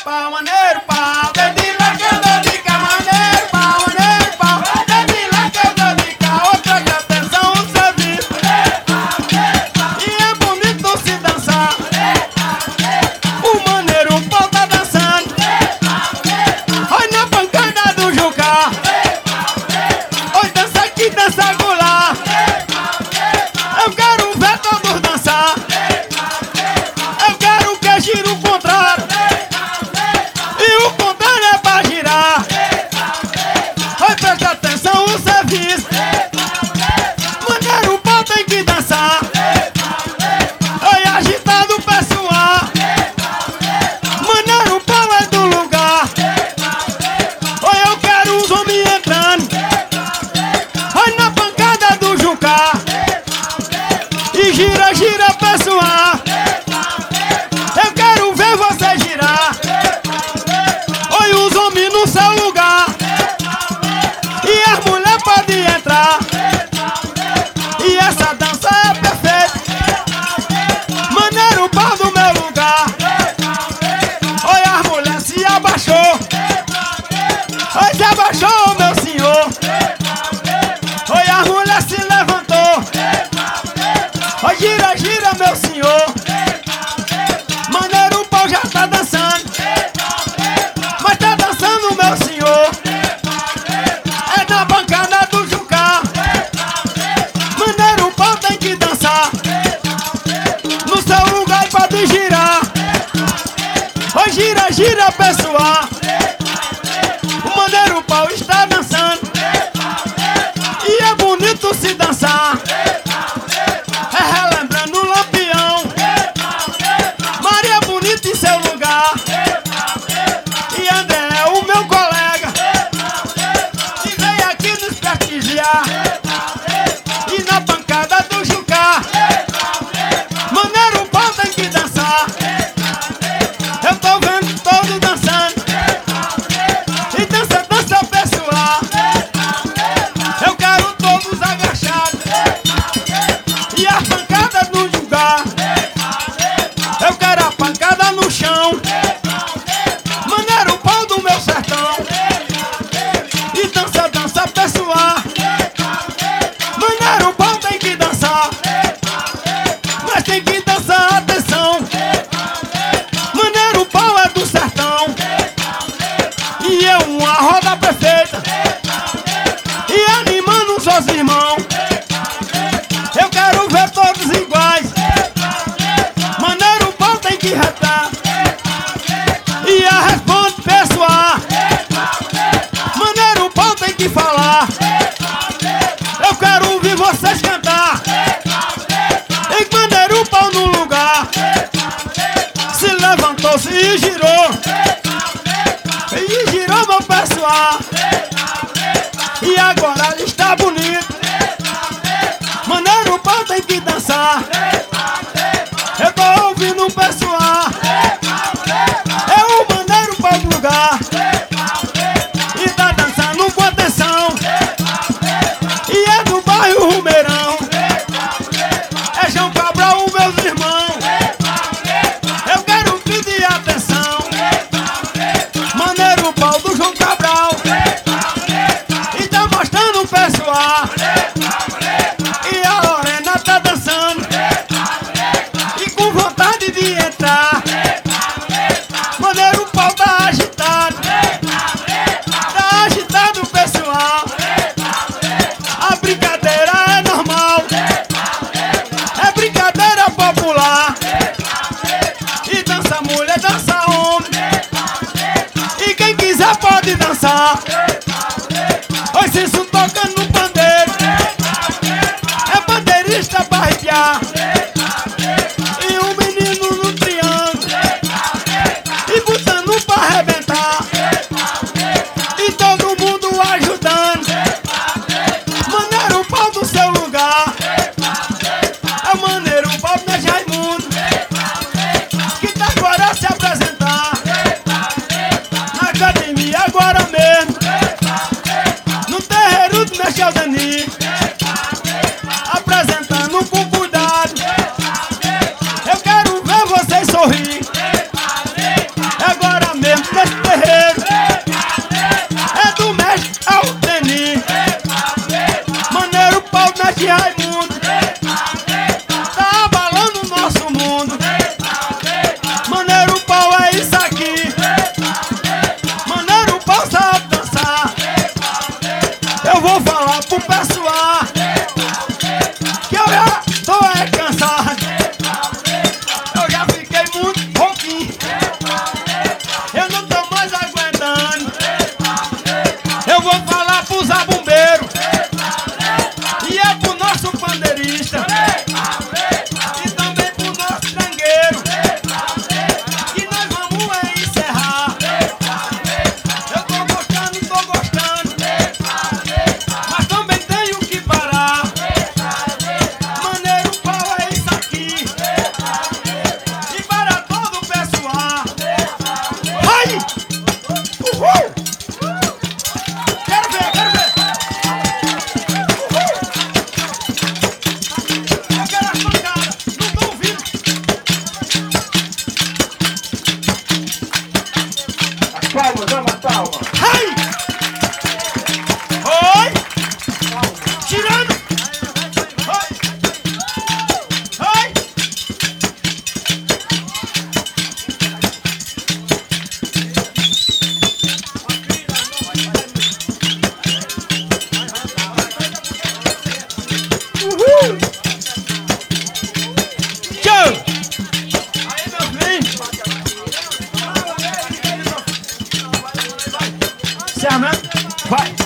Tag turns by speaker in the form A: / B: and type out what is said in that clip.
A: pau, maneiro pau, desde lá que eu dou de cá, maneiro pau, desde lá que eu dou de cá, outra que atenção o serviço, e é bonito se dançar, o maneiro pau tá dançando, oi na pancada do Jucá, oi dança aqui, dança acolá, eu quero ver todos dançar, eu quero que gire o contrário, e o contrário é pra girar. Oi, presta atenção o serviço, maneiro o pau tem que dançar. Oi, agitado o pessoal, maneiro o pau é do lugar. Oi, eu quero os homens entrando, oi na pancada do Jucá, e gira, gira pessoal, eu quero ver você girar. Oi, os homens no seu lugar, e as mulheres podem entrar, e essa dança é perfeita, maneiro o pau do meu lugar. Oi, as mulheres se abaixou, oi, se abaixou, meu senhor. Oi, as mulheres se levantou, oi, gira, gira, meu senhor. Maneiro o pau já tá dançando, mas tá dançando, meu senhor. É na bancada do Jucá, maneiro o pau tem que dançar, no seu lugar pode girar. Oi, gira, gira, pessoal, o maneiro pau está dançando, e é bonito se dançar. É relembrando o Lampião, Maria bonita em seu lugar, e André é o meu colega, que veio aqui nos prestigiar. E na bancada do Jucá, maneiro o pau tem que dançar. Eu tô vendo todos dançando, e dança, dança pessoal, eu quero todos agachados, e a pancada no lugar, eu quero a pancada no chão, maneiro o pau do meu sertão, e dança, dança pessoal, maneiro o pau tem que dançar, mas tem que dançar, atenção, maneiro o pau é do sertão, e é uma roda perfeita, e animando os seus irmãos, eu quero ver todos iguais, maneiro o pau tem que retar, e a responde pessoal, maneiro o pau tem que falar, eu quero ouvir vocês cantar, e maneiro o pau no lugar, se levantou-se e girou, meu pessoal, e agora ele está bonito, maneiro o pau tem que dançar, eu tô ouvindo o pessoal, é o maneiro o pau do lugar, e tá dançando com atenção, e é do bairro Rumeirão, é João Cabral, os meus irmãos, eu quero pedir atenção, maneiro o pau do João Cabral, e tá mostrando o pessoal, e a Lorena tá dançando, e com vontade de entrar, maneiro o pau tá agitado o pessoal, a brincadeira é normal, é brincadeira popular, e dança mulher, dança homem, e quem quiser pode dançar. Oi, Cício tocando no pandeiro, é bandeirista pra arrepiar, e um menino no triângulo, e botando pra arrebentar, e todo mundo ajudando, maneiro o pau do seu lugar, é o maneiro o pau do Raimundo, que tá agora a se apresentar, na academia agora mesmo. Vai!